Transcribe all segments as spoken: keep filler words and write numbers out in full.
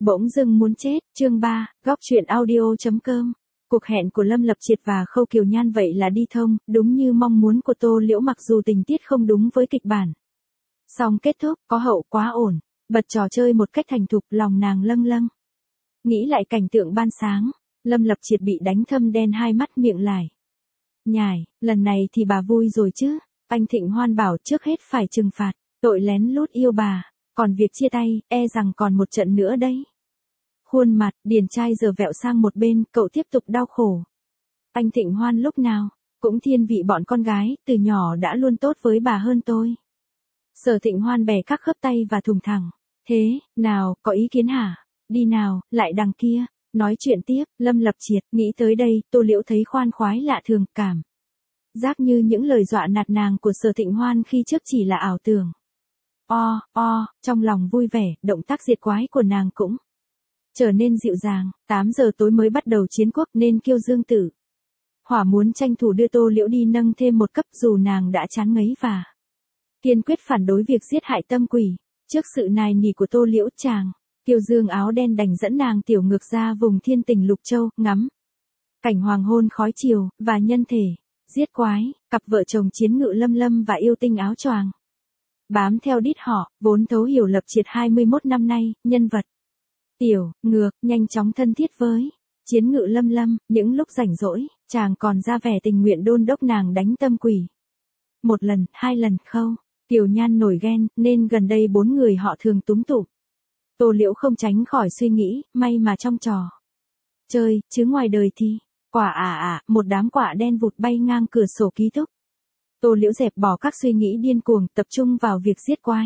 Bỗng dưng muốn chết, chương ba, góc truyện audio.com. Cuộc hẹn của Lâm Lập Triệt và Khâu Kiều Nhan vậy là đi thông, đúng như mong muốn của Tô Liễu mặc dù tình tiết không đúng với kịch bản. Song kết thúc, có hậu quá ổn, bật trò chơi một cách thành thục, lòng nàng lâng lâng. Nghĩ lại cảnh tượng ban sáng, Lâm Lập Triệt bị đánh thâm đen hai mắt miệng lải nhải, lần này thì bà vui rồi chứ, anh Thịnh Hoan bảo trước hết phải trừng phạt, tội lén lút yêu bà, còn việc chia tay, e rằng còn một trận nữa đấy. Khuôn mặt, điển trai giờ vẹo sang một bên, cậu tiếp tục đau khổ. Anh Thịnh Hoan lúc nào, cũng thiên vị bọn con gái, từ nhỏ đã luôn tốt với bà hơn tôi. Sở Thịnh Hoan bè các khớp tay và thùng thẳng. Thế, nào, có ý kiến hả? Đi nào, lại đằng kia. Nói chuyện tiếp, Lâm Lập Triệt, nghĩ tới đây, Tô Liễu thấy khoan khoái lạ thường, cảm giác như những lời dọa nạt nàng của Sở Thịnh Hoan khi trước chỉ là ảo tưởng. O, o, trong lòng vui vẻ, động tác diệt quái của nàng cũng trở nên dịu dàng. Tám giờ tối mới bắt đầu chiến quốc nên Kiêu Dương Tử Hỏa muốn tranh thủ đưa Tô Liễu đi nâng thêm một cấp dù nàng đã chán ngấy và kiên quyết phản đối việc giết hại tâm quỷ. Trước sự nài nỉ của Tô Liễu, chàng Kiêu Dương áo đen đành dẫn nàng tiểu ngược ra vùng thiên tình Lục Châu, ngắm cảnh hoàng hôn khói chiều, và nhân thể giết quái, cặp vợ chồng Chiến Ngự Lâm Lâm và Yêu Tinh Áo Choàng bám theo đít họ, vốn thấu hiểu Lập Triệt hai mươi mốt năm nay, nhân vật tiểu ngược nhanh chóng thân thiết với Chiến Ngự Lâm Lâm. Những lúc rảnh rỗi, chàng còn ra vẻ tình nguyện đôn đốc nàng đánh tâm quỷ. Một lần, hai lần, Khâu Kiều Nhan nổi ghen, nên gần đây bốn người họ thường túm tụm. Tô Liễu không tránh khỏi suy nghĩ, may mà trong trò chơi, chứ ngoài đời thì quả à à, một đám quả đen vụt bay ngang cửa sổ ký túc. Tô Liễu dẹp bỏ các suy nghĩ điên cuồng, tập trung vào việc giết quái.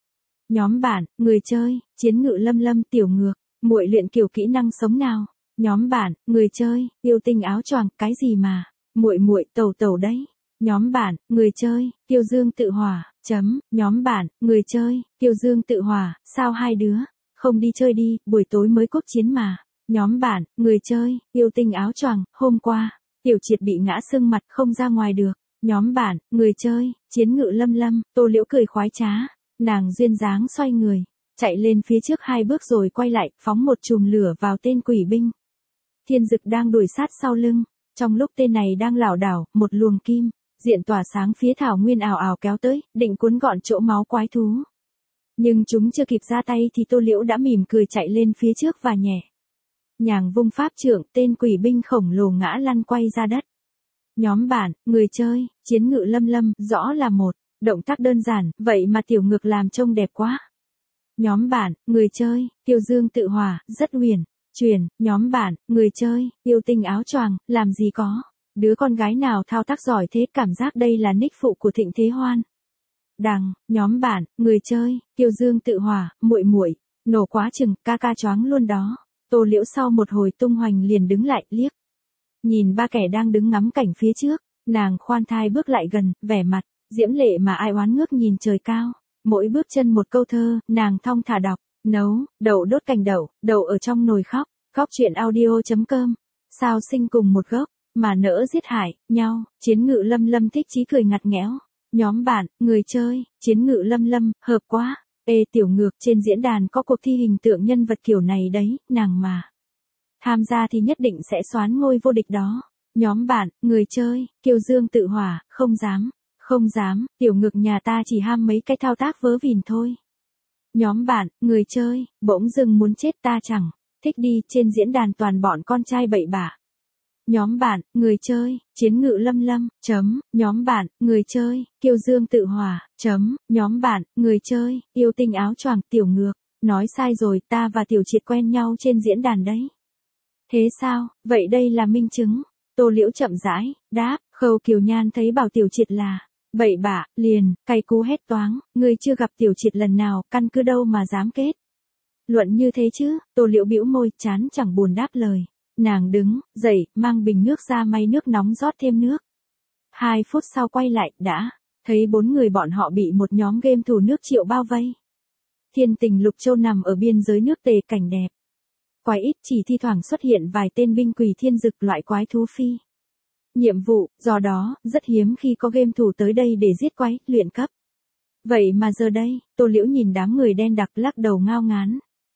Nhóm bạn, người chơi, Chiến Ngự Lâm Lâm, tiểu ngược, muội luyện kiểu kỹ năng sống nào. Nhóm bạn, người chơi, Yêu Tinh Áo Choàng, cái gì mà, muội muội tẩu tẩu đấy. Nhóm bạn, người chơi, Kiêu Dương Tự Hỏa, chấm, nhóm bạn, người chơi, Kiêu Dương Tự Hỏa, sao hai đứa không đi chơi đi, buổi tối mới quốc chiến mà. Nhóm bạn, người chơi, Yêu Tinh Áo Choàng, hôm qua, Tiểu Triệt bị ngã sưng mặt không ra ngoài được. Nhóm bạn, người chơi, Chiến Ngự Lâm Lâm, Tô Liễu cười khoái trá, nàng duyên dáng xoay người, chạy lên phía trước hai bước rồi quay lại, phóng một chùm lửa vào tên quỷ binh. Thiên Dực đang đuổi sát sau lưng, trong lúc tên này đang lảo đảo, một luồng kim diện tỏa sáng phía thảo nguyên ảo ảo kéo tới, định cuốn gọn chỗ máu quái thú. Nhưng chúng chưa kịp ra tay thì Tô Liễu đã mỉm cười chạy lên phía trước và nhẹ nhàng vung pháp trượng, tên quỷ binh khổng lồ ngã lăn quay ra đất. Nhóm bạn, người chơi, Chiến Ngự Lâm Lâm, rõ là một động tác đơn giản, vậy mà tiểu ngược làm trông đẹp quá. Nhóm bạn, người chơi, Kiêu Dương Tự Hỏa, rất huyền chuyển. Nhóm bạn, người chơi, Yêu Tinh Áo Choàng, làm gì có đứa con gái nào thao tác giỏi thế, cảm giác đây là nick phụ của Thịnh Thế Hoan. Đằng, nhóm bạn, người chơi, Kiêu Dương Tự Hỏa, muội muội, nổ quá chừng, ca ca choáng luôn đó. Tô Liễu sau một hồi tung hoành liền đứng lại, liếc nhìn ba kẻ đang đứng ngắm cảnh phía trước, nàng khoan thai bước lại gần, vẻ mặt diễm lệ mà ai oán ngước nhìn trời cao. Mỗi bước chân một câu thơ, nàng thong thả đọc, nấu, đậu đốt cành đậu, đậu ở trong nồi khóc. Góc truyện audio.com. Sao sinh cùng một gốc, mà nỡ giết hại nhau. Chiến Ngự Lâm Lâm thích chí cười ngặt nghẽo. Nhóm bạn, người chơi, Chiến Ngự Lâm Lâm, hợp quá. Ê tiểu ngược, trên diễn đàn có cuộc thi hình tượng nhân vật kiểu này đấy, nàng mà tham gia thì nhất định sẽ soán ngôi vô địch đó. Nhóm bạn, người chơi, Kiêu Dương Tự Hỏa, không dám, không dám, tiểu ngược nhà ta chỉ ham mấy cái thao tác vớ vìn thôi. Nhóm bạn, người chơi, bỗng dưng muốn chết, ta chẳng thích đi, trên diễn đàn toàn bọn con trai bậy bạ. Nhóm bạn, người chơi, Chiến Ngự Lâm Lâm, chấm, nhóm bạn, người chơi, Kiêu Dương Tự Hỏa, chấm, nhóm bạn, người chơi, Yêu Tinh Áo Choàng, tiểu ngược, nói sai rồi, ta và Tiểu Triệt quen nhau trên diễn đàn đấy. Thế sao, vậy đây là minh chứng. Tô Liễu chậm rãi đáp. Khâu Kiều Nhan thấy bảo Tiểu Triệt là bậy bạ, liền cay cú hét toáng, ngươi chưa gặp Tiểu Triệt lần nào, căn cứ đâu mà dám kết luận như thế chứ. Tô Liễu bĩu môi, chán chẳng buồn đáp lời. Nàng đứng dậy, mang bình nước ra may nước nóng rót thêm nước. Hai phút sau quay lại, đã thấy bốn người bọn họ bị một nhóm game thủ nước Triệu bao vây. Thiên tình Lục Châu nằm ở biên giới nước Tề, cảnh đẹp quái ít, chỉ thi thoảng xuất hiện vài tên binh quỷ thiên dực, loại quái thú phi nhiệm vụ, do đó rất hiếm khi có game thủ tới đây để giết quái, luyện cấp. Vậy mà giờ đây, Tô Liễu nhìn đám người đen đặc lắc đầu ngao ngán.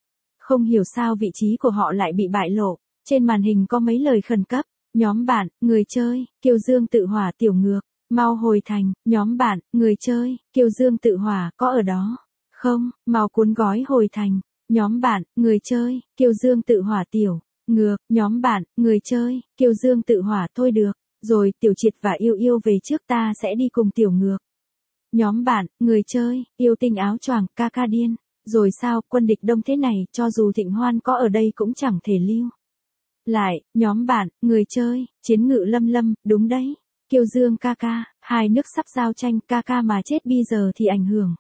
Không hiểu sao vị trí của họ lại bị bại lộ. Trên màn hình có mấy lời khẩn cấp. Nhóm bạn, người chơi, Kiều Dương tự hỏa tiểu ngược. Mau hồi thành, nhóm bạn, người chơi, Kiều Dương tự hỏa có ở đó. Không, mau cuốn gói hồi thành. Nhóm bạn, người chơi, Kiều Dương tự hỏa tiểu. Ngược, nhóm bạn, người chơi, Kiều Dương tự hỏa thôi được. Rồi Tiểu Triệt và Yêu Yêu về trước ta sẽ đi cùng tiểu ngược. Nhóm bạn, người chơi, Yêu Tinh áo choàng, ca ca điên. Rồi sao, quân địch đông thế này, cho dù Thịnh Hoan có ở đây cũng chẳng thể lưu. Lại, nhóm bạn, người chơi, Chiến Ngự Lâm Lâm, đúng đấy. Kiều Dương ca ca, hai nước sắp giao tranh, ca ca mà chết bây giờ thì ảnh hưởng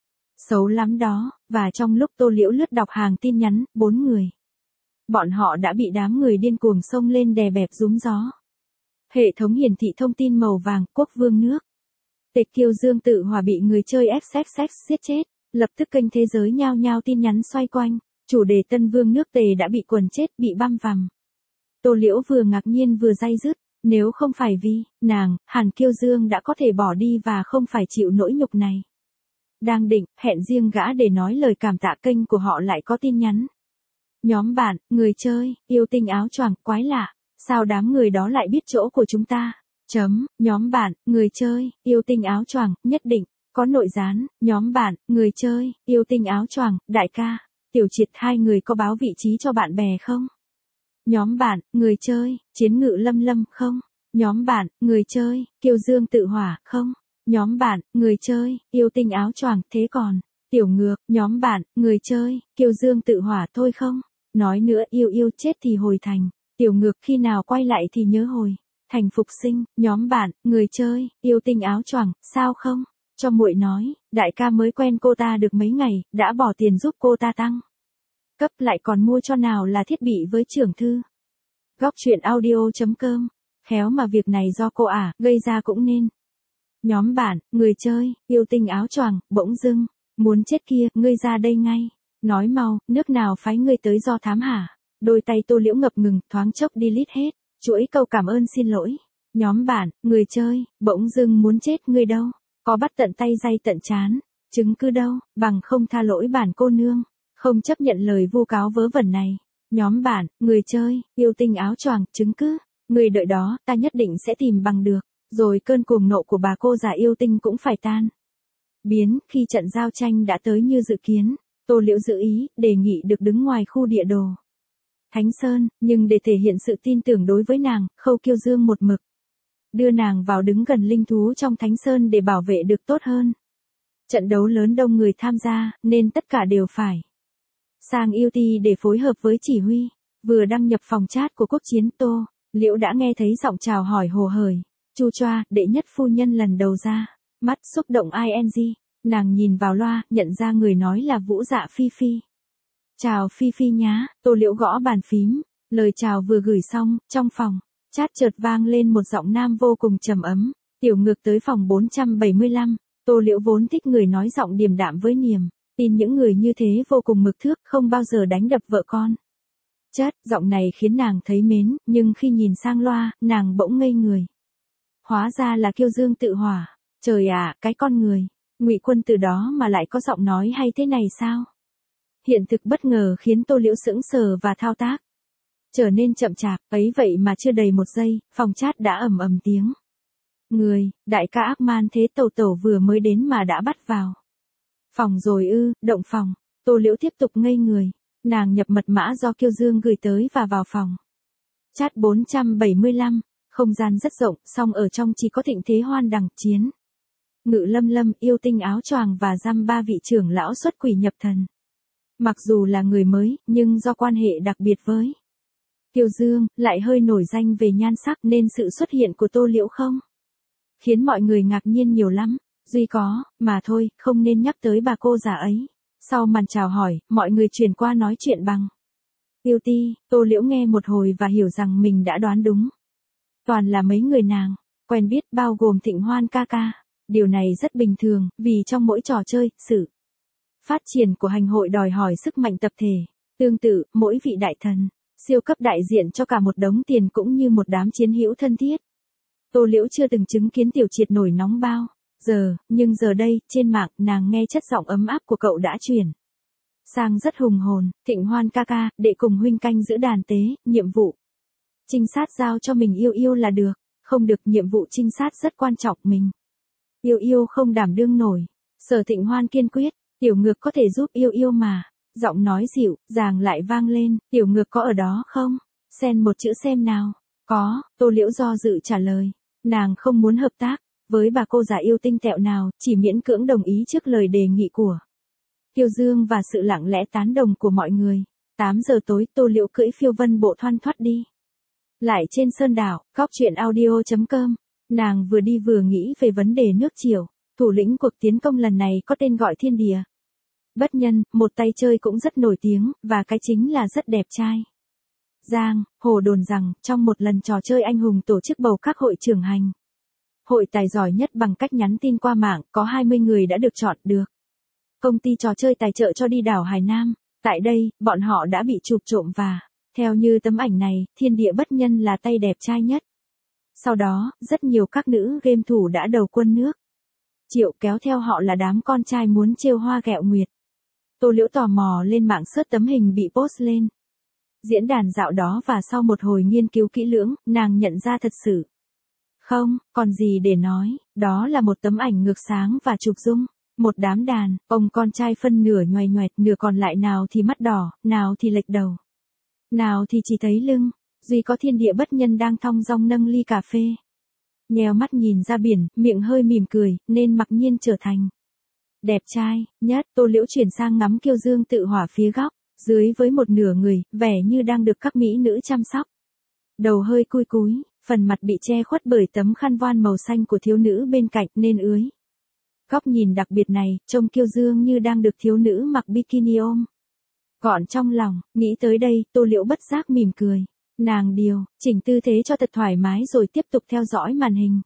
xấu lắm đó. Và trong lúc Tô Liễu lướt đọc hàng tin nhắn, bốn người. Bọn họ đã bị đám người điên cuồng xông lên đè bẹp rúm gió. Hệ thống hiển thị thông tin màu vàng, quốc vương nước. Tịch Kiều Dương tự hỏa bị người chơi ép ép ép giết chết. Lập tức kênh thế giới nhao nhao tin nhắn xoay quanh. Chủ đề Tân Vương nước Tề đã bị quần chết, bị băm vằm. Tô Liễu vừa ngạc nhiên vừa day dứt. Nếu không phải vì, nàng, Hàn Kiêu Dương đã có thể bỏ đi và không phải chịu nỗi nhục này. Đang định, hẹn riêng gã để nói lời cảm tạ, kênh của họ lại có tin nhắn. Nhóm bạn, người chơi, Yêu Tinh áo choàng, quái lạ. Sao đám người đó lại biết chỗ của chúng ta? Chấm, nhóm bạn, người chơi, Yêu Tinh áo choàng, nhất định, có nội gián. Nhóm bạn, người chơi, Yêu Tinh áo choàng, đại ca, Tiểu Triệt, hai người có báo vị trí cho bạn bè không? Nhóm bạn, người chơi, Chiến Ngự Lâm Lâm, không? Nhóm bạn, người chơi, Kiều Dương tự hỏa, không? Nhóm bạn, người chơi, Yêu Tinh áo choàng, thế còn, tiểu ngược, nhóm bạn, người chơi, Kiều Dương tự hỏa thôi không? Nói nữa, Yêu Yêu chết thì hồi thành, tiểu ngược khi nào quay lại thì nhớ hồi thành phục sinh. Nhóm bạn, người chơi, Yêu Tinh áo choàng, sao không? Cho muội nói, đại ca mới quen cô ta được mấy ngày, đã bỏ tiền giúp cô ta tăng cấp, lại còn mua cho nào là thiết bị với trưởng thư. Góc truyện audio chấm com. Khéo mà việc này do cô ả gây ra cũng nên. Nhóm bạn, người chơi, Yêu Tinh áo choàng, bỗng dưng, muốn chết kia, ngươi ra đây ngay. Nói mau, nước nào phái ngươi tới do thám hả? Đôi tay Tô Liễu ngập ngừng, thoáng chốc delete hết, chuỗi câu cảm ơn xin lỗi. Nhóm bạn, người chơi, bỗng dưng muốn chết, ngươi đâu? Có bắt tận tay day tận chán, chứng cứ đâu, bằng không tha lỗi bản cô nương. Không chấp nhận lời vu cáo vớ vẩn này. Nhóm bạn, người chơi, Yêu Tinh áo choàng, chứng cứ. Người đợi đó, ta nhất định sẽ tìm bằng được. Rồi cơn cuồng nộ của bà cô già yêu tinh cũng phải tan biến. Khi trận giao tranh đã tới như dự kiến, Tô Liễu giữ ý, đề nghị được đứng ngoài khu địa đồ Thánh Sơn, nhưng để thể hiện sự tin tưởng đối với nàng, Khâu Kiêu Dương một mực đưa nàng vào đứng gần linh thú trong Thánh Sơn để bảo vệ được tốt hơn. Trận đấu lớn đông người tham gia, nên tất cả đều phải sang U T để phối hợp với chỉ huy. Vừa đăng nhập phòng chat của quốc chiến, Tô Liễu đã nghe thấy giọng chào hỏi hồ hởi. Chu choa, đệ nhất phu nhân lần đầu ra. Mắt xúc động ing. Nàng nhìn vào loa, nhận ra người nói là Vũ Dạ Phi Phi. Chào Phi Phi nhá. Tô Liễu gõ bàn phím. Lời chào vừa gửi xong, trong phòng chat chợt vang lên một giọng nam vô cùng trầm ấm. Tiểu ngược tới phòng bốn trăm bảy mươi lăm. Tô Liễu vốn thích người nói giọng điềm đạm với niềm tin những người như thế vô cùng mực thước, không bao giờ đánh đập vợ con. Chất, giọng này khiến nàng thấy mến, nhưng khi nhìn sang loa, nàng bỗng ngây người. Hóa ra là Kiêu Dương tự hỏa. Trời ạ, cái con người. Ngụy Quân từ đó mà lại có giọng nói hay thế này sao? Hiện thực bất ngờ khiến Tô Liễu sững sờ và thao tác trở nên chậm chạp, ấy vậy mà chưa đầy một giây, phòng chat đã ầm ầm tiếng người, đại ca ác man thế tẩu tẩu vừa mới đến mà đã bắt vào phòng rồi ư? Động phòng. Tô Liễu tiếp tục ngây người. Nàng nhập mật mã do Kiêu Dương gửi tới và vào phòng chat bốn trăm bảy mươi lăm. Không gian rất rộng, song ở trong chỉ có Thịnh Thế Hoan Đằng, Chiến Ngự Lâm Lâm, Yêu Tinh áo choàng và dăm ba vị trưởng lão xuất quỷ nhập thần. Mặc dù là người mới, nhưng do quan hệ đặc biệt với Kiều Dương, lại hơi nổi danh về nhan sắc, nên sự xuất hiện của Tô Liễu không khiến mọi người ngạc nhiên nhiều lắm. Duy có, mà thôi, không nên nhắc tới bà cô già ấy. Sau màn chào hỏi, mọi người chuyển qua nói chuyện bằng U T. Tô Liễu nghe một hồi và hiểu rằng mình đã đoán đúng. Toàn là mấy người nàng quen biết, bao gồm Thịnh Hoan ca ca. Điều này rất bình thường, vì trong mỗi trò chơi, sự phát triển của hành hội đòi hỏi sức mạnh tập thể. Tương tự, mỗi vị đại thần, siêu cấp đại diện cho cả một đống tiền cũng như một đám chiến hữu thân thiết. Tô Liễu chưa từng chứng kiến Tiểu Triệt nổi nóng bao giờ, nhưng giờ đây, trên mạng, nàng nghe chất giọng ấm áp của cậu đã truyền Sang rất hùng hồn, Thịnh Hoan ca ca, đệ cùng huynh canh giữ đàn tế, nhiệm vụ. Trinh sát giao cho mình yêu yêu là được, không được nhiệm vụ trinh sát rất quan trọng mình. Yêu yêu không đảm đương nổi. Sở Thịnh Hoan kiên quyết, tiểu ngược có thể giúp yêu yêu mà. Giọng nói dịu, dàng lại vang lên, tiểu ngược có ở đó không? Xen một chữ xem nào. Có, Tô Liễu do dự trả lời. Nàng không muốn hợp tác với bà cô già yêu tinh tẹo nào, chỉ miễn cưỡng đồng ý trước lời đề nghị của Kiều Dương và sự lặng lẽ tán đồng của mọi người. tám giờ tối, Tô Liễu cưỡi phiêu vân bộ thoăn thoắt đi. Lại trên sơn đảo, góc chuyện audio chấm com. Nàng vừa đi vừa nghĩ về vấn đề nước Triều. Thủ lĩnh cuộc tiến công lần này có tên gọi Thiên Địa Bất Nhân, một tay chơi cũng rất nổi tiếng, và cái chính là rất đẹp trai. Giang Hồ đồn rằng, trong một lần trò chơi anh hùng tổ chức bầu các hội trưởng hành. Hội tài giỏi nhất bằng cách nhắn tin qua mạng, có hai mươi người đã được chọn được. Công ty trò chơi tài trợ cho đi đảo Hải Nam. Tại đây, bọn họ đã bị chụp trộm và, theo như tấm ảnh này, Thiên Địa Bất Nhân là tay đẹp trai nhất. Sau đó, rất nhiều các nữ game thủ đã đầu quân nước Triệu kéo theo họ là đám con trai muốn trêu hoa ghẹo nguyệt. Tô Liễu tò mò lên mạng search tấm hình bị post lên diễn đàn dạo đó và sau một hồi nghiên cứu kỹ lưỡng, nàng nhận ra thật sự. Không, còn gì để nói, đó là một tấm ảnh ngược sáng và chụp dung. Một đám đàn, ông con trai phân nửa nhoài nhoẹt, nửa còn lại nào thì mắt đỏ, nào thì lệch đầu. Nào thì chỉ thấy lưng, duy có Thiên Địa Bất Nhân đang thong dong nâng ly cà phê. Nheo mắt nhìn ra biển, miệng hơi mỉm cười, nên mặc nhiên trở thành đẹp trai nhất. Tô Liễu chuyển sang ngắm Kiêu Dương tự hỏa phía góc, dưới với một nửa người, vẻ như đang được các mỹ nữ chăm sóc. Đầu hơi cúi cúi, phần mặt bị che khuất bởi tấm khăn voan màu xanh của thiếu nữ bên cạnh nên ưới. Góc nhìn đặc biệt này, trông Kiêu Dương như đang được thiếu nữ mặc bikini ôm gọn trong lòng. Nghĩ tới đây, Tô Liễu bất giác mỉm cười. Nàng điều chỉnh tư thế cho thật thoải mái rồi tiếp tục theo dõi màn hình.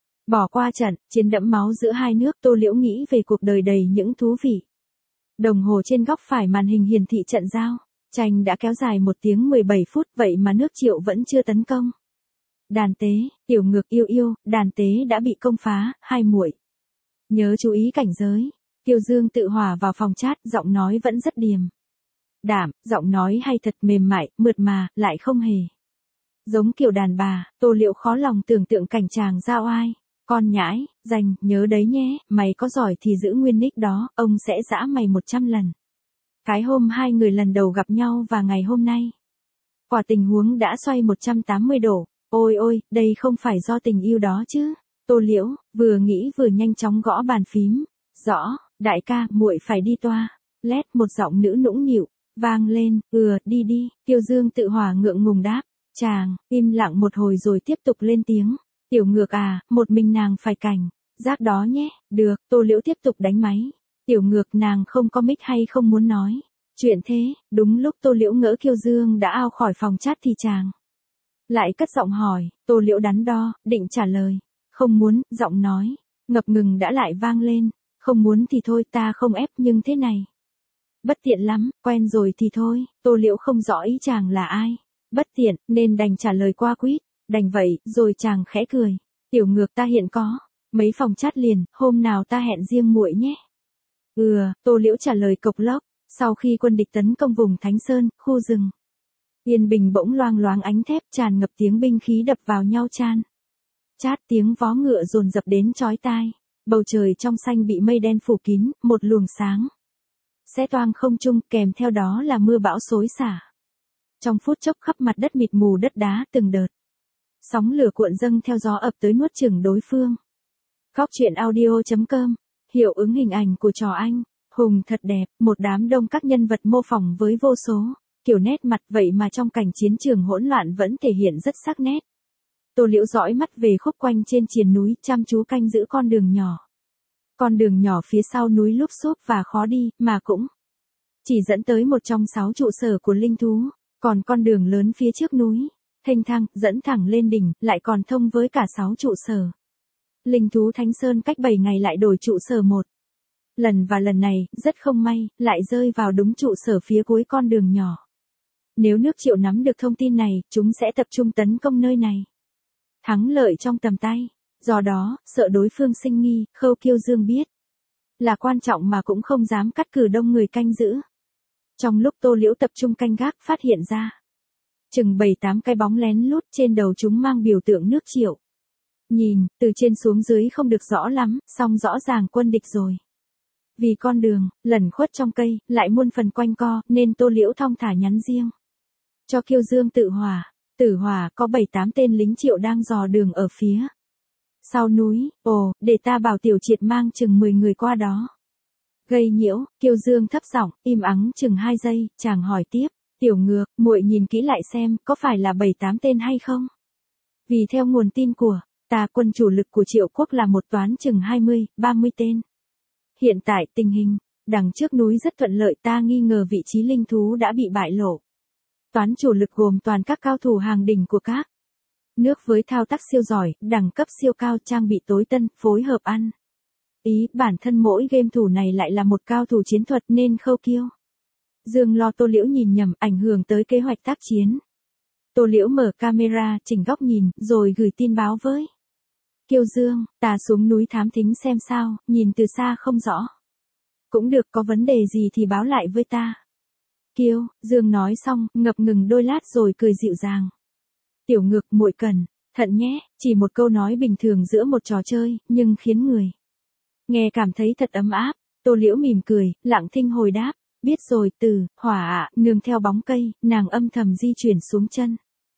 Bỏ qua trận chiến đẫm máu giữa hai nước, Tô Liễu nghĩ về cuộc đời đầy những thú vị. Đồng hồ trên góc phải màn hình hiển thị trận giao tranh đã kéo dài một tiếng mười bảy phút, vậy mà nước Triệu vẫn chưa tấn công. Đàn tế, tiểu ngược yêu yêu, đàn tế đã bị công phá, hai muội nhớ chú ý cảnh giới. Kiều Dương tự hòa vào phòng chat, giọng nói vẫn rất điềm đạm, giọng nói hay thật mềm mại, mượt mà, lại không hề giống kiểu đàn bà. Tô Liễu khó lòng tưởng tượng cảnh chàng giao ai. Con nhãi, dành, nhớ đấy nhé, mày có giỏi thì giữ nguyên nick đó, ông sẽ giã mày một trăm lần. Cái hôm hai người lần đầu gặp nhau và ngày hôm nay. Quả tình huống đã xoay một trăm tám mươi độ. Ôi ôi, đây không phải do tình yêu đó chứ. Tô Liễu, vừa nghĩ vừa nhanh chóng gõ bàn phím. Rõ, đại ca, muội phải đi toa. Lét một giọng nữ nũng nịu vang lên, ừa, đi đi. Kiều Dương tự hỏa ngượng ngùng đáp. Chàng, im lặng một hồi rồi tiếp tục lên tiếng. Tiểu ngược à, một mình nàng phải cảnh giác đó nhé. Được, Tô Liễu tiếp tục đánh máy. Tiểu ngược, nàng không có mic hay không muốn nói chuyện thế? Đúng lúc Tô Liễu ngỡ Kiêu Dương đã ao khỏi phòng chat thì chàng lại cất giọng hỏi. Tô Liễu đắn đo, định trả lời không muốn, giọng nói ngập ngừng đã lại vang lên. Không muốn thì thôi, ta không ép, nhưng thế này bất tiện lắm, quen rồi thì thôi. Tô Liễu không rõ ý chàng là ai. Bất tiện, nên đành trả lời qua quýt. Đành vậy, rồi chàng khẽ cười. Tiểu ngược, ta hiện có mấy phòng chat liền, hôm nào ta hẹn riêng muội nhé. Ừ, Tô Liễu trả lời cộc lốc. Sau khi quân địch tấn công vùng Thánh Sơn, khu rừng yên bình bỗng loang loáng ánh thép, tràn ngập tiếng binh khí đập vào nhau chan chát, tiếng vó ngựa dồn dập đến chói tai. Bầu trời trong xanh bị mây đen phủ kín, một luồng sáng xé toang không trung, kèm theo đó là mưa bão xối xả. Trong phút chốc khắp mặt đất mịt mù đất đá, từng đợt sóng lửa cuộn dâng theo gió ập tới nuốt chửng đối phương. Góc chuyện audio chấm com. Hiệu ứng hình ảnh của trò anh hùng thật đẹp, một đám đông các nhân vật mô phỏng với vô số kiểu nét mặt, vậy mà trong cảnh chiến trường hỗn loạn vẫn thể hiện rất sắc nét. Tô Liễu dõi mắt về khúc quanh trên triền núi, chăm chú canh giữ con đường nhỏ. Con đường nhỏ phía sau núi lúp xúp và khó đi, mà cũng chỉ dẫn tới một trong sáu trụ sở của linh thú. Còn con đường lớn phía trước núi, thênh thang, dẫn thẳng lên đỉnh, lại còn thông với cả sáu trụ sở. Linh thú Thánh Sơn cách bảy ngày lại đổi trụ sở một lần, và lần này, rất không may, lại rơi vào đúng trụ sở phía cuối con đường nhỏ. Nếu nước Triệu nắm được thông tin này, chúng sẽ tập trung tấn công nơi này. Thắng lợi trong tầm tay. Do đó, sợ đối phương sinh nghi, Khâu Kiêu Dương biết là quan trọng mà cũng không dám cắt cử đông người canh giữ. Trong lúc Tô Liễu tập trung canh gác phát hiện ra. Chừng bảy tám cái bóng lén lút trên đầu chúng mang biểu tượng nước Triệu. Nhìn, từ trên xuống dưới không được rõ lắm, song rõ ràng quân địch rồi. Vì con đường, lẩn khuất trong cây, lại muôn phần quanh co, nên Tô Liễu thong thả nhắn riêng. Cho Kiêu Dương Tự Hỏa, Tử Hỏa có bảy tám tên lính Triệu đang dò đường ở phía sau núi, ồ, để ta bảo Tiểu Triệt mang chừng mười người qua đó. Gây nhiễu, Kiêu Dương thấp giọng, im ắng chừng hai giây, chàng hỏi tiếp, Tiểu Ngược, muội nhìn kỹ lại xem, có phải là bảy tám tên hay không? Vì theo nguồn tin của ta, quân chủ lực của Triệu quốc là một toán chừng hai mươi, ba mươi tên. Hiện tại tình hình đằng trước núi rất thuận lợi, ta nghi ngờ vị trí linh thú đã bị bại lộ. Toán chủ lực gồm toàn các cao thủ hàng đỉnh của các nước với thao tác siêu giỏi, đẳng cấp siêu cao, trang bị tối tân, phối hợp ăn ý, bản thân mỗi game thủ này lại là một cao thủ chiến thuật nên Khâu Kiêu Dương lo Tô Liễu nhìn nhầm, ảnh hưởng tới kế hoạch tác chiến. Tô Liễu mở camera, chỉnh góc nhìn, rồi gửi tin báo với Kiêu Dương, ta xuống núi thám thính xem sao, nhìn từ xa không rõ. Cũng được, có vấn đề gì thì báo lại với ta. Kiêu Dương nói xong, ngập ngừng đôi lát rồi cười dịu dàng. Tiểu Ngược, muội cẩn thận nhé, chỉ một câu nói bình thường giữa một trò chơi, nhưng khiến người nghe cảm thấy thật ấm áp. Tô Liễu mỉm cười, lặng thinh hồi đáp, biết rồi. Từ Hỏa ạ, nương theo bóng cây, nàng âm thầm di chuyển xuống chân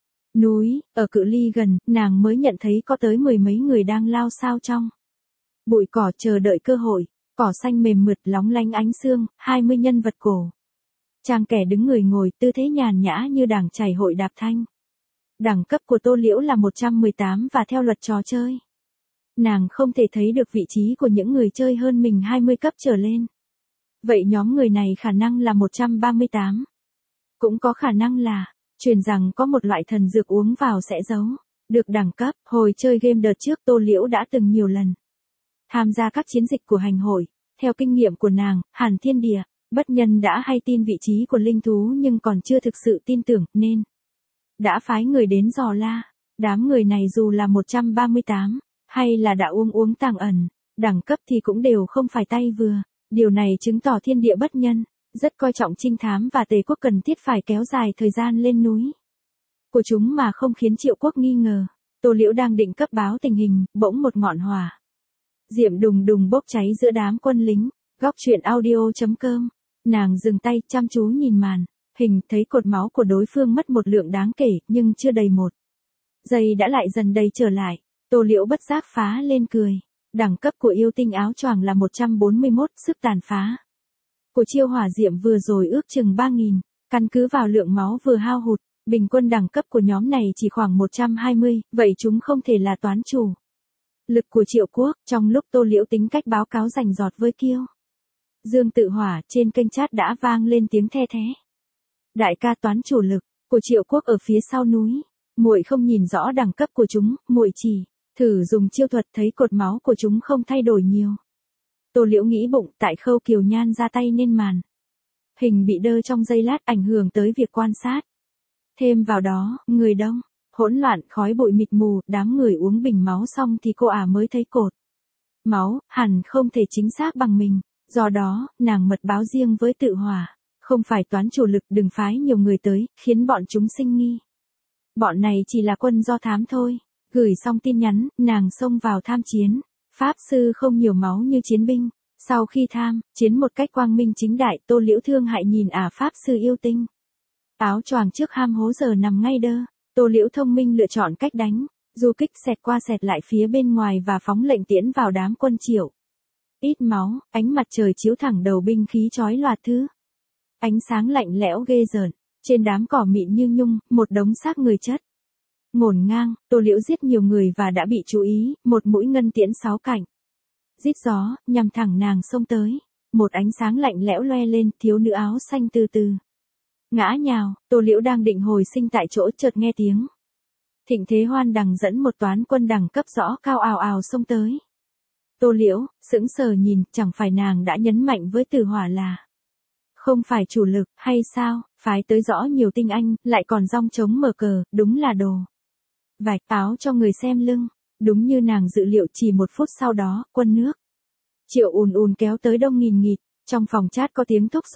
núi, ở cự ly gần, nàng mới nhận thấy có tới mười mấy người đang lao sao trong bụi cỏ chờ đợi cơ hội. Cỏ xanh mềm mượt lóng lánh ánh sương, hai mươi nhân vật cổ trang kẻ đứng người ngồi, tư thế nhàn nhã như đảng chảy hội đạp thanh. Đẳng cấp của Tô Liễu là một trăm mười tám và theo luật trò chơi, nàng không thể thấy được vị trí của những người chơi hơn mình hai mươi cấp trở lên. Vậy nhóm người này khả năng là một trăm ba mươi tám. Cũng có khả năng là truyền rằng có một loại thần dược uống vào sẽ giấu được đẳng cấp. Hồi chơi game đợt trước, Tô Liễu đã từng nhiều lần tham gia các chiến dịch của hành hội. Theo kinh nghiệm của nàng, Hàn Thiên Địa Bất Nhân đã hay tin vị trí của linh thú nhưng còn chưa thực sự tin tưởng, nên đã phái người đến dò la. Đám người này dù là một trăm ba mươi tám, hay là đã uống uống tàng ẩn, đẳng cấp thì cũng đều không phải tay vừa. Điều này chứng tỏ Thiên Địa Bất Nhân rất coi trọng trinh thám và Tề quốc cần thiết phải kéo dài thời gian lên núi của chúng mà không khiến Triệu quốc nghi ngờ. Tô Liễu đang định cấp báo tình hình, bỗng một ngọn hỏa diệm đùng đùng bốc cháy giữa đám quân lính. Góc truyện audio chấm com. Nàng dừng tay, chăm chú nhìn màn hình, thấy cột máu của đối phương mất một lượng đáng kể, nhưng chưa đầy một giây đã lại dần đầy trở lại. Tô Liễu bất giác phá lên cười. Đẳng cấp của yêu tinh áo choàng là một trăm bốn mươi mốt, sức tàn phá của chiêu hỏa diệm vừa rồi ước chừng ba nghìn. Căn cứ vào lượng máu vừa hao hụt, bình quân đẳng cấp của nhóm này chỉ khoảng một trăm hai mươi, vậy chúng không thể là toán chủ lực của Triệu quốc. Trong lúc Tô Liễu tính cách báo cáo rành rọt với Kiêu Dương Tự Hỏa, trên kênh chat đã vang lên tiếng the thé. Đại ca, toán chủ lực của Triệu quốc ở phía sau núi, muội không nhìn rõ đẳng cấp của chúng, muội chỉ thử dùng chiêu thuật thấy cột máu của chúng không thay đổi nhiều. Tô Liễu nghĩ bụng, tại Khâu Kiều Nhan ra tay nên màn hình bị đơ trong giây lát, ảnh hưởng tới việc quan sát. Thêm vào đó, người đông, hỗn loạn, khói bụi mịt mù, đám người uống bình máu xong thì cô ả mới thấy cột máu, hẳn không thể chính xác bằng mình. Do đó, nàng mật báo riêng với Tự Hỏa, không phải toán chủ lực, đừng phái nhiều người tới, khiến bọn chúng sinh nghi. Bọn này chỉ là quân do thám thôi. Gửi xong tin nhắn, nàng xông vào tham chiến. Pháp sư không nhiều máu như chiến binh. Sau khi tham chiến một cách quang minh chính đại, Tô Liễu thương hại nhìn ả pháp sư yêu tinh áo choàng trước ham hố giờ nằm ngay đơ. Tô Liễu thông minh lựa chọn cách đánh du kích, xẹt qua xẹt lại phía bên ngoài và phóng lệnh tiễn vào đám quân Triệu. Ít máu, ánh mặt trời chiếu thẳng đầu, binh khí chói lòa thứ ánh sáng lạnh lẽo ghê rợn. Trên đám cỏ mịn như nhung, một đống xác người chất ngổn ngang. Tô Liễu giết nhiều người và đã bị chú ý. Một mũi ngân tiễn sáu cạnh rít gió, nhằm thẳng nàng xông tới. Một ánh sáng lạnh lẽo loe lên, thiếu nữ áo xanh từ từ ngã nhào. Tô Liễu đang định hồi sinh tại chỗ, chợt nghe tiếng Thịnh Thế Hoan đằng dẫn một toán quân đẳng cấp rõ cao ào ào xông tới. Tô Liễu sững sờ nhìn, chẳng phải nàng đã nhấn mạnh với Tử Hỏa là không phải chủ lực, hay sao? Phái tới rõ nhiều tinh anh, lại còn dong trống mở cờ, đúng là đồ vạch áo cho người xem lưng. Đúng như nàng dự liệu, chỉ một phút sau đó, quân nước Triệu ùn ùn kéo tới đông nghìn nghịt. Trong phòng chat có tiếng thúc giục,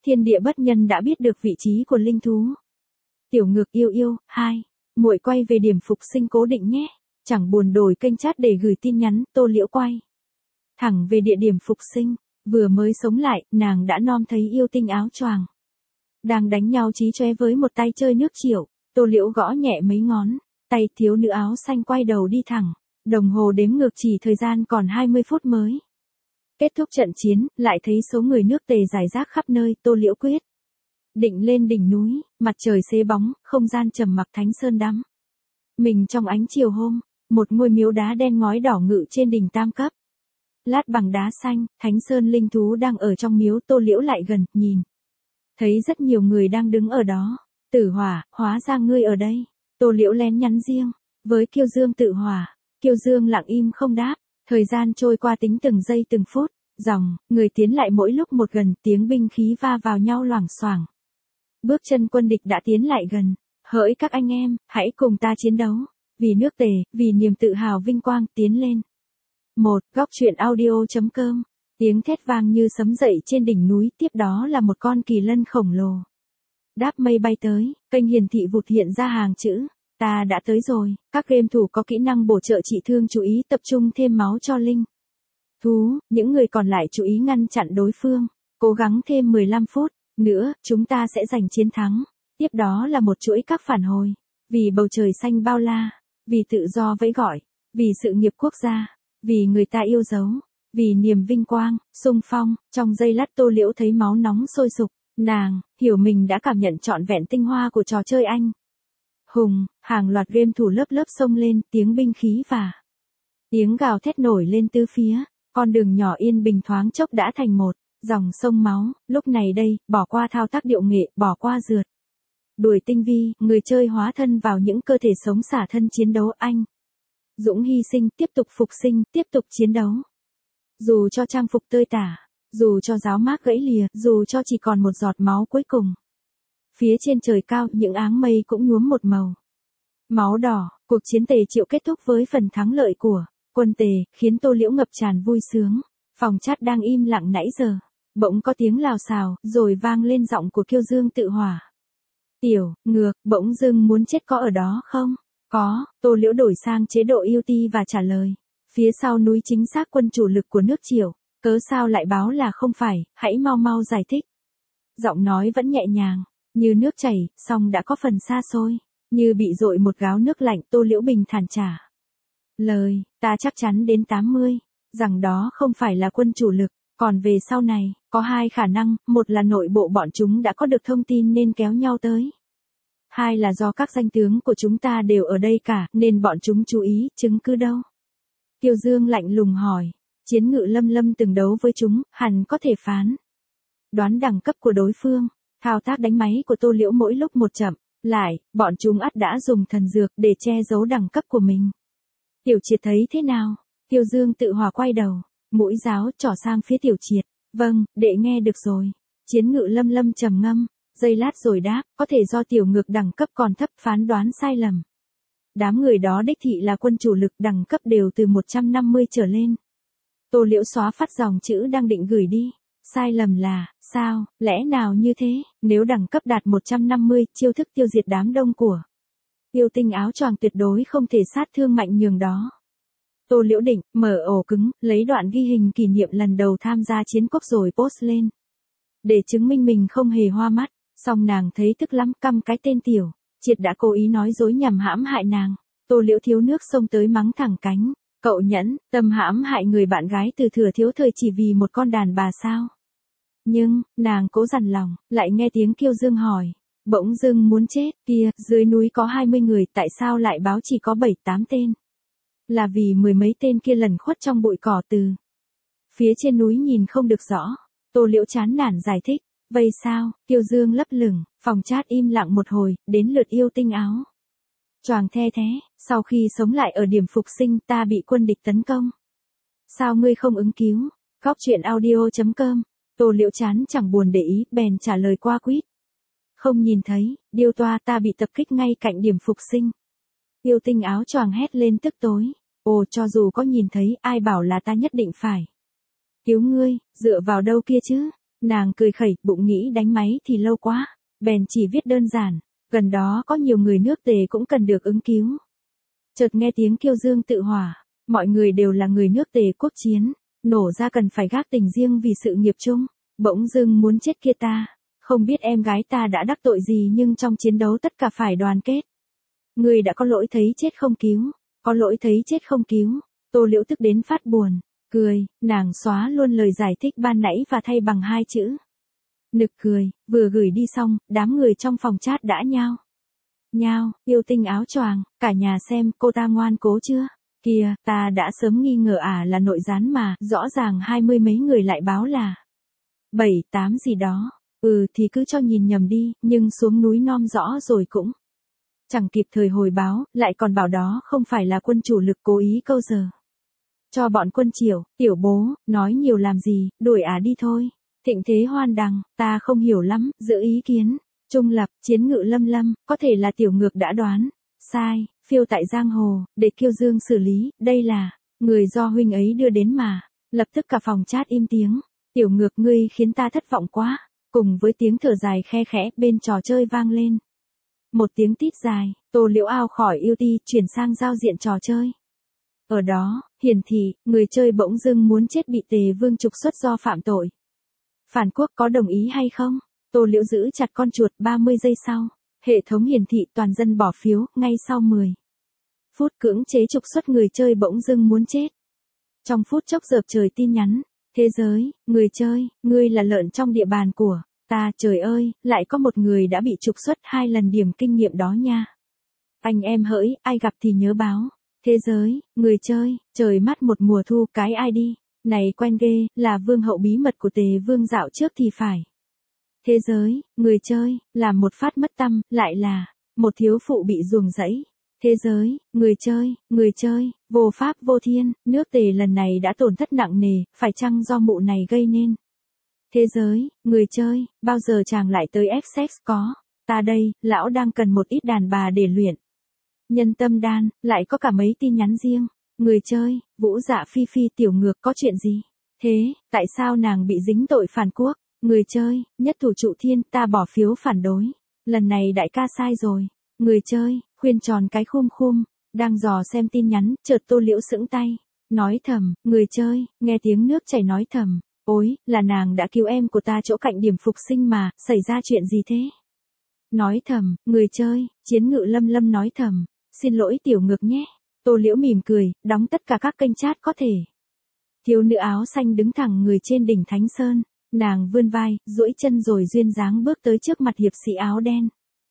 Thiên địa bất nhân đã biết được vị trí của linh thú. Tiểu Ngược yêu yêu, hai, muội quay về điểm phục sinh cố định nhé. Chẳng buồn đổi kênh chat để gửi tin nhắn, Tô Liễu quay thẳng về địa điểm phục sinh, vừa mới sống lại, nàng đã nom thấy yêu tinh áo choàng đang đánh nhau chí chóe với một tay chơi nước triệu. Tô Liễu gõ nhẹ mấy ngón, tay thiếu nữ áo xanh quay đầu đi thẳng, đồng hồ đếm ngược chỉ thời gian còn hai mươi phút mới kết thúc trận chiến, lại thấy số người nước Tề rải rác khắp nơi. Tô Liễu quyết định lên đỉnh núi, mặt trời xế bóng, không gian trầm mặc thánh sơn đắm mình trong ánh chiều hôm, một ngôi miếu đá đen ngói đỏ ngự trên đỉnh tam cấp. Lát bằng đá xanh, thánh sơn linh thú đang ở trong miếu. Tô Liễu lại gần, nhìn thấy rất nhiều người đang đứng ở đó. Tử Hỏa, hóa ra ngươi ở đây. Tô Liễu lén nhắn riêng với Kiêu Dương Tự Hỏa. Kiêu Dương lặng im không đáp. Thời gian trôi qua tính từng giây từng phút, dòng người tiến lại mỗi lúc một gần, tiếng binh khí va vào nhau loảng xoảng. Bước chân quân địch đã tiến lại gần. Hỡi các anh em, hãy cùng ta chiến đấu, vì nước Tề, vì niềm tự hào vinh quang, tiến lên. Một, góc truyện audio chấm com. Tiếng thét vang như sấm dậy trên đỉnh núi, tiếp đó là một con kỳ lân khổng lồ đáp mây bay tới. Kênh hiển thị vụt hiện ra hàng chữ, ta đã tới rồi. Các game thủ có kỹ năng bổ trợ trị thương chú ý tập trung thêm máu cho linh thú, những người còn lại chú ý ngăn chặn đối phương, cố gắng thêm mười lăm phút nữa, chúng ta sẽ giành chiến thắng. Tiếp đó là một chuỗi các phản hồi, vì bầu trời xanh bao la, vì tự do vẫy gọi, vì sự nghiệp quốc gia, vì người ta yêu dấu, vì niềm vinh quang, xung phong. Trong giây lát Tô Liễu thấy máu nóng sôi sục, nàng hiểu mình đã cảm nhận trọn vẹn tinh hoa của trò chơi anh hùng. Hàng loạt game thủ lớp lớp xông lên, tiếng binh khí và tiếng gào thét nổi lên tứ phía. Con đường nhỏ yên bình thoáng chốc đã thành một dòng sông máu. Lúc này đây, bỏ qua thao tác điệu nghệ, bỏ qua rượt đuổi tinh vi, người chơi hóa thân vào những cơ thể sống xả thân chiến đấu. Anh dũng hy sinh, tiếp tục phục sinh, tiếp tục chiến đấu. Dù cho trang phục tơi tả, dù cho giáo mác gãy lìa, dù cho chỉ còn một giọt máu cuối cùng. Phía trên trời cao, những áng mây cũng nhuốm một màu máu đỏ. Cuộc chiến Tề Triệu kết thúc với phần thắng lợi của quân Tề, khiến Tô Liễu ngập tràn vui sướng. Phòng chat đang im lặng nãy giờ, bỗng có tiếng lào xào, rồi vang lên giọng của Kiêu Dương Tự Hỏa. Tiểu Ngược, bỗng dưng muốn chết có ở đó không? Có. Tô Liễu đổi sang chế độ yêu ti và trả lời. Phía sau núi chính xác quân chủ lực của nước Triệu, cớ sao lại báo là không phải, hãy mau mau giải thích. Giọng nói vẫn nhẹ nhàng, như nước chảy, song đã có phần xa xôi, như bị dội một gáo nước lạnh. Tô Liễu bình thản trả lời, ta chắc chắn đến tám mươi, rằng đó không phải là quân chủ lực. Còn về sau này, có hai khả năng, một là nội bộ bọn chúng đã có được thông tin nên kéo nhau tới. Hai là do các danh tướng của chúng ta đều ở đây cả, nên bọn chúng chú ý. Chứng cứ đâu? Kiêu Dương lạnh lùng hỏi. Chiến Ngự Lâm Lâm từng đấu với chúng, hẳn có thể phán đoán đẳng cấp của đối phương. Thao tác đánh máy của Tô Liễu mỗi lúc một chậm lại, bọn chúng ắt đã dùng thần dược để che giấu đẳng cấp của mình. Tiểu Triệt thấy thế nào? Kiêu Dương Tự Hỏa quay đầu, mũi giáo trỏ sang phía Tiểu Triệt. Vâng, đệ nghe được rồi. Chiến Ngự Lâm Lâm trầm ngâm, giây lát rồi đáp, có thể do Tiểu Ngược đẳng cấp còn thấp phán đoán sai lầm. Đám người đó đích thị là quân chủ lực, đẳng cấp đều từ một trăm năm mươi trở lên. Tô Liễu xóa phát dòng chữ đang định gửi đi. Sai lầm là, sao, lẽ nào như thế? Nếu đẳng cấp đạt một trăm năm mươi, chiêu thức tiêu diệt đám đông của yêu tinh áo choàng tuyệt đối không thể sát thương mạnh nhường đó. Tô Liễu định mở ổ cứng, lấy đoạn ghi hình kỷ niệm lần đầu tham gia chiến quốc rồi post lên, để chứng minh mình không hề hoa mắt. Song nàng thấy tức lắm, căm cái tên Tiểu Triệt đã cố ý nói dối nhằm hãm hại nàng. Tô Liễu thiếu nước xông tới mắng thẳng cánh. Cậu nhẫn, tâm hãm hại người bạn gái từ thừa thiếu thời chỉ vì một con đàn bà sao? Nhưng, nàng cố dằn lòng, lại nghe tiếng Kiêu Dương hỏi. Bỗng dưng muốn chết, kia, dưới núi có hai mươi người, tại sao lại báo chỉ có bảy tám tên? Là vì mười mấy tên kia lẩn khuất trong bụi cỏ từ phía trên núi nhìn không được rõ. Tô Liễu chán nản giải thích. Vậy sao? Kiêu Dương lấp lửng, phòng chat im lặng một hồi, đến lượt yêu tinh áo choàng the thế. Sau khi sống lại ở điểm phục sinh, ta bị quân địch tấn công. Sao ngươi không ứng cứu? Góc truyện audio chấm com. Tô Liễu chán chẳng buồn để ý, bèn trả lời qua quýt. Không nhìn thấy, điêu toa, ta bị tập kích ngay cạnh điểm phục sinh. Yêu tinh áo choàng hét lên tức tối. Ồ, cho dù có nhìn thấy, ai bảo là ta nhất định phải cứu ngươi, dựa vào đâu kia chứ? Nàng cười khẩy, bụng nghĩ đánh máy thì lâu quá, bèn chỉ viết đơn giản, gần đó có nhiều người nước Tề cũng cần được ứng cứu. Chợt nghe tiếng kêu dương tự hỏa, mọi người đều là người nước Tề quốc chiến, nổ ra cần phải gác tình riêng vì sự nghiệp chung, bỗng dưng muốn chết kia ta, không biết em gái ta đã đắc tội gì nhưng trong chiến đấu tất cả phải đoàn kết. Người đã có lỗi thấy chết không cứu, có lỗi thấy chết không cứu, Tô Liễu tức đến phát buồn, cười, nàng xóa luôn lời giải thích ban nãy và thay bằng hai chữ. Nực cười, vừa gửi đi xong, đám người trong phòng chat đã nhao. Nhao, yêu tinh áo choàng, cả nhà xem cô ta ngoan cố chưa? Kìa, ta đã sớm nghi ngờ à là nội gián mà, rõ ràng hai mươi mấy người lại báo là bảy, tám gì đó. Ừ thì cứ cho nhìn nhầm đi, nhưng xuống núi nom rõ rồi cũng chẳng kịp thời hồi báo, lại còn bảo đó không phải là quân chủ lực cố ý câu giờ. Cho bọn quân Triều, tiểu bố, nói nhiều làm gì, đuổi à đi thôi. Thịnh thế hoan đằng, ta không hiểu lắm, giữ ý kiến. Trung lập, chiến ngự lâm lâm, có thể là tiểu ngược đã đoán. Sai, phiêu tại giang hồ, để Kiêu Dương xử lý, đây là người do huynh ấy đưa đến mà. Lập tức cả phòng chat im tiếng. Tiểu ngược ngươi khiến ta thất vọng quá. Cùng với tiếng thở dài khe khẽ bên trò chơi vang lên. Một tiếng tít dài, Tô Liễu ao khỏi yêu ti chuyển sang giao diện trò chơi. Ở đó, hiển thị, người chơi bỗng dưng muốn chết bị Tề Vương trục xuất do phạm tội. Phản quốc có đồng ý hay không? Tô Liễu giữ chặt con chuột ba mươi giây sau. Hệ thống hiển thị toàn dân bỏ phiếu, ngay sau mười phút cưỡng chế trục xuất người chơi bỗng dưng muốn chết. Trong phút chốc dợp trời tin nhắn. Thế giới, người chơi, ngươi là lợn trong địa bàn của ta, trời ơi, lại có một người đã bị trục xuất hai lần điểm kinh nghiệm đó nha. Anh em hỡi, ai gặp thì nhớ báo. Thế giới, người chơi, trời mắt một mùa thu cái ai đi. Này quen ghê, là vương hậu bí mật của Tề Vương dạo trước thì phải. Thế giới, người chơi, làm một phát mất tâm, lại là một thiếu phụ bị ruồng rẫy. Thế giới, người chơi, người chơi, vô pháp vô thiên, nước Tề lần này đã tổn thất nặng nề, phải chăng do mụ này gây nên? Thế giới, người chơi, bao giờ chàng lại tới Essex có? Ta đây, lão đang cần một ít đàn bà để luyện. Nhân tâm đan, lại có cả mấy tin nhắn riêng. Người chơi, Vũ Dạ Phi Phi tiểu ngược có chuyện gì? Thế, tại sao nàng bị dính tội phản quốc? Người chơi, nhất thủ trụ thiên, ta bỏ phiếu phản đối. Lần này đại ca sai rồi. Người chơi, khuyên tròn cái khum khum, đang dò xem tin nhắn, chợt Tô Liễu sững tay. Nói thầm, người chơi, nghe tiếng nước chảy nói thầm. Ôi, là nàng đã cứu em của ta chỗ cạnh điểm phục sinh mà, xảy ra chuyện gì thế? Nói thầm, người chơi, chiến ngự lâm lâm nói thầm. Xin lỗi tiểu ngược nhé. Tô Liễu mỉm cười, đóng tất cả các kênh chat có thể. Thiếu nữ áo xanh đứng thẳng người trên đỉnh Thánh Sơn. Nàng vươn vai, duỗi chân rồi duyên dáng bước tới trước mặt hiệp sĩ áo đen.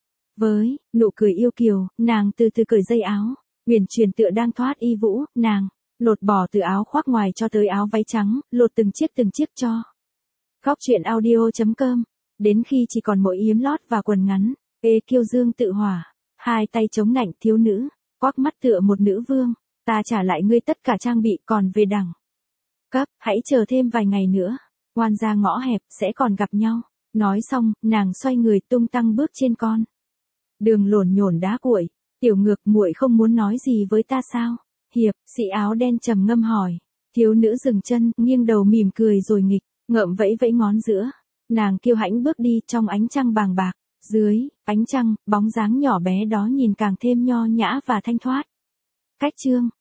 Với nụ cười yêu kiều, nàng từ từ cởi dây áo, huyền truyền tựa đang thoát y vũ, nàng lột bỏ từ áo khoác ngoài cho tới áo váy trắng, lột từng chiếc từng chiếc cho. Góc truyện audio chấm com, đến khi chỉ còn mỗi yếm lót và quần ngắn, ê Kiêu Dương tự hỏa, hai tay chống nạnh thiếu nữ, quắc mắt tựa một nữ vương, ta trả lại ngươi tất cả trang bị còn về đẳng cấp, hãy chờ thêm vài ngày nữa. Ngoan ra ngõ hẹp, sẽ còn gặp nhau. Nói xong, nàng xoay người tung tăng bước trên con đường lổn nhổn đá cuội. Tiểu ngược muội không muốn nói gì với ta sao? Hiệp, sĩ áo đen trầm ngâm hỏi. Thiếu nữ dừng chân, nghiêng đầu mỉm cười rồi nghịch, ngậm vẫy vẫy ngón giữa. Nàng kiêu hãnh bước đi trong ánh trăng bàng bạc. Dưới ánh trăng, bóng dáng nhỏ bé đó nhìn càng thêm nho nhã và thanh thoát. Cách chương